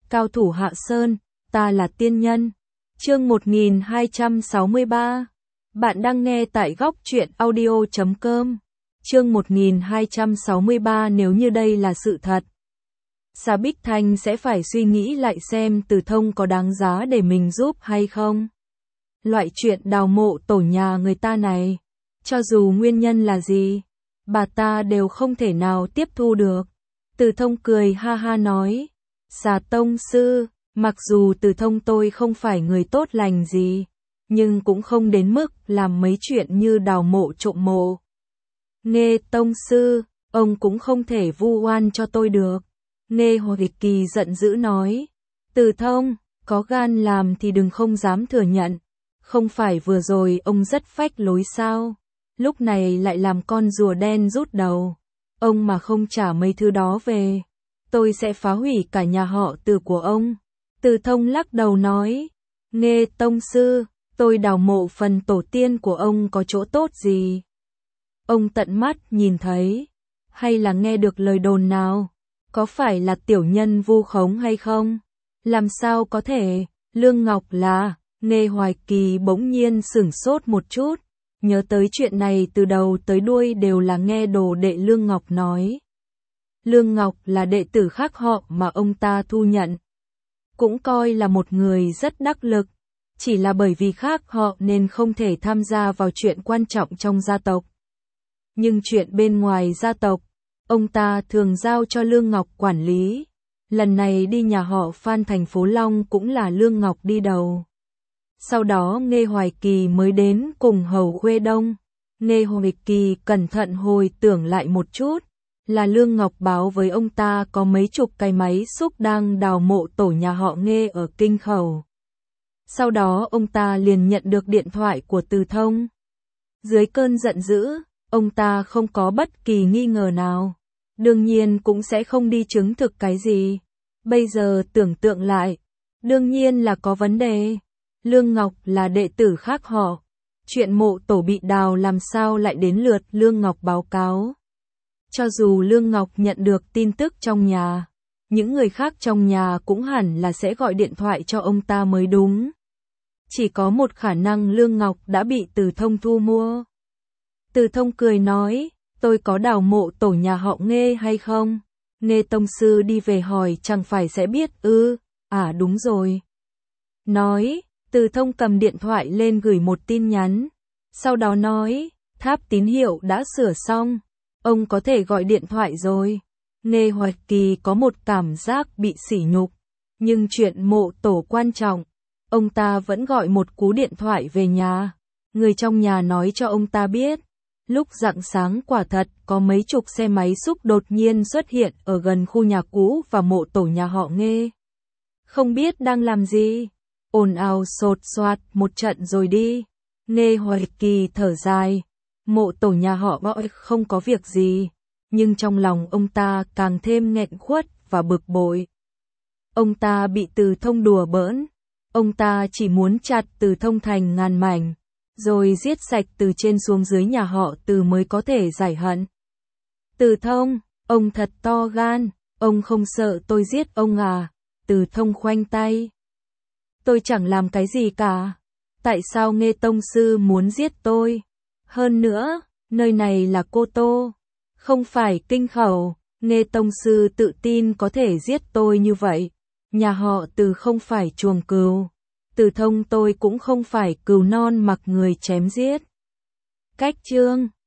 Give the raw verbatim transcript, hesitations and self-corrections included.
cao thủ Hạ Sơn, ta là tiên nhân. Chương một nghìn hai trăm sáu mươi ba. Bạn đang nghe tại góc truyện audio chấm com. Chương một nghìn hai trăm sáu mươi ba. Nếu như đây là sự thật, Sa Bích Thanh sẽ phải suy nghĩ lại xem Từ Thông có đáng giá để mình giúp hay không. Loại chuyện đào mộ tổ nhà người ta này, cho dù nguyên nhân là gì, bà ta đều không thể nào tiếp thu được. Từ Thông cười ha ha nói, Sa tông sư, mặc dù Từ Thông tôi không phải người tốt lành gì, nhưng cũng không đến mức làm mấy chuyện như đào mộ trộm mộ. Nghe tông sư, ông cũng không thể vu oan cho tôi được. Nghe Hoạch Kỳ giận dữ nói, Từ Thông, có gan làm thì đừng không dám thừa nhận. Không phải vừa rồi ông rất phách lối sao? Lúc này lại làm con rùa đen rút đầu. Ông mà không trả mấy thứ đó về, tôi sẽ phá hủy cả nhà họ Từ của ông. Từ Thông lắc đầu nói, Nghe tông sư, tôi đào mộ phần tổ tiên của ông có chỗ tốt gì? Ông tận mắt nhìn thấy, hay là nghe được lời đồn nào? Có phải là tiểu nhân vu khống hay không? Làm sao có thể? Lương Ngọc là... Nghe Hoài Kỳ bỗng nhiên sửng sốt một chút, nhớ tới chuyện này từ đầu tới đuôi đều là nghe đồ đệ Lương Ngọc nói. Lương Ngọc là đệ tử khác họ mà ông ta thu nhận, cũng coi là một người rất đắc lực, chỉ là bởi vì khác họ nên không thể tham gia vào chuyện quan trọng trong gia tộc. Nhưng chuyện bên ngoài gia tộc, ông ta thường giao cho Lương Ngọc quản lý. Lần này đi nhà họ Phan thành phố Long cũng là Lương Ngọc đi đầu. Sau đó Nghe Hoài Kỳ mới đến cùng Hầu Khuê Đông. Nghe Hoài Kỳ cẩn thận hồi tưởng lại một chút, là Lương Ngọc báo với ông ta có mấy chục cái máy xúc đang đào mộ tổ nhà họ Nghe ở Kinh Khẩu. Sau đó ông ta liền nhận được điện thoại của Từ Thông. Dưới cơn giận dữ, ông ta không có bất kỳ nghi ngờ nào. Đương nhiên cũng sẽ không đi chứng thực cái gì. Bây giờ tưởng tượng lại, đương nhiên là có vấn đề. Lương Ngọc là đệ tử khác họ. Chuyện mộ tổ bị đào làm sao lại đến lượt Lương Ngọc báo cáo. Cho dù Lương Ngọc nhận được tin tức trong nhà, những người khác trong nhà cũng hẳn là sẽ gọi điện thoại cho ông ta mới đúng. Chỉ có một khả năng Lương Ngọc đã bị Từ Thông thu mua. Từ Thông cười nói, tôi có đào mộ tổ nhà họ Nghe hay không? Nghe tông sư đi về hỏi chẳng phải sẽ biết ư? À đúng rồi. Nói, Từ Thông cầm điện thoại lên gửi một tin nhắn. Sau đó nói, tháp tín hiệu đã sửa xong. Ông có thể gọi điện thoại rồi. Nghe Hoài Kỳ có một cảm giác bị sỉ nhục. Nhưng chuyện mộ tổ quan trọng, ông ta vẫn gọi một cú điện thoại về nhà. Người trong nhà nói cho ông ta biết, lúc rạng sáng quả thật có mấy chục xe máy xúc đột nhiên xuất hiện ở gần khu nhà cũ và mộ tổ nhà họ Nghe. Không biết đang làm gì, ồn ào sột soạt một trận rồi đi. Nghe Hoài Kỳ thở dài, mộ tổ nhà họ gọi không có việc gì, nhưng trong lòng ông ta càng thêm nghẹn khuất và bực bội. Ông ta bị Từ Thông đùa bỡn, ông ta chỉ muốn chặt Từ Thông thành ngàn mảnh, rồi giết sạch từ trên xuống dưới nhà họ Từ mới có thể giải hận. Từ Thông, ông thật to gan, ông không sợ tôi giết ông à? Từ Thông khoanh tay. Tôi chẳng làm cái gì cả. Tại sao Nghe tông sư muốn giết tôi? Hơn nữa, nơi này là Cô Tô, không phải Kinh Khẩu. Nghe tông sư tự tin có thể giết tôi như vậy. Nhà họ Từ không phải chuồng cừu. Từ Thông tôi cũng không phải cừu non mặc người chém giết. Cách chương